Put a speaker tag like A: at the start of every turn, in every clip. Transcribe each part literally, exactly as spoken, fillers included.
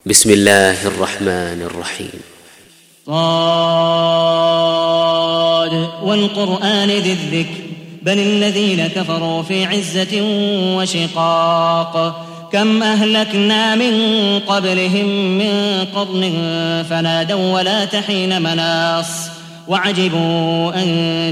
A: بسم الله الرحمن الرحيم.
B: صاد والقرآن ذي الذكر بل الذين كفروا في عزة وشقاق كم أهلكنا من قبلهم من قرن فنادوا ولا تحين مناص وعجبوا أن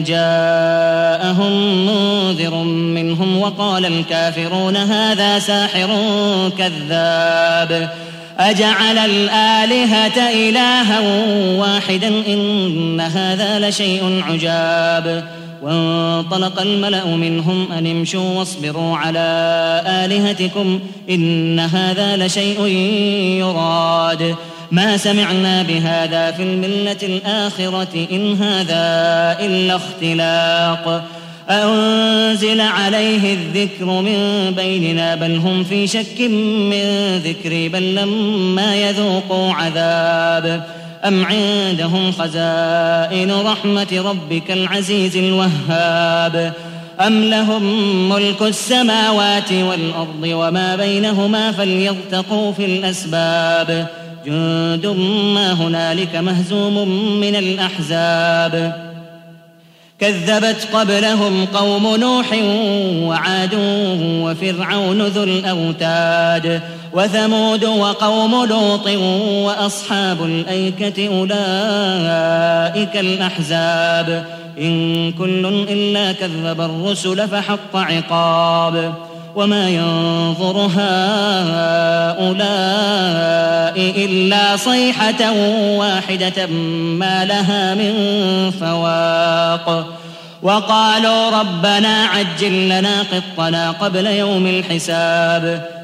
B: جاءهم منذر منهم وقال الكافرون هذا ساحر كذاب أجعل الآلهة إلها واحدا إن هذا لشيء عجاب وانطلق الملأ منهم أن امشوا واصبروا على آلهتكم إن هذا لشيء يراد ما سمعنا بهذا في الملة الآخرة إن هذا إلا اختلاق أنزل عليه الذكر من بيننا بل هم في شك من ذكري بل لما يذوقوا عذاب أم عندهم خزائن رحمة ربك العزيز الوهاب أم لهم ملك السماوات والأرض وما بينهما فليرتقوا في الأسباب جند ما هنالك مهزوم من الأحزاب كذبت قبلهم قوم نوح وعاد وفرعون ذو الأوتاد وثمود وقوم لوط وأصحاب الأيكة أولئك الأحزاب إن كل إلا كذب الرسل فحق عقاب وما ينظر هؤلاء إلا صيحة واحدة ما لها من فواق وقالوا ربنا عجل لنا قطنا قبل يوم الحساب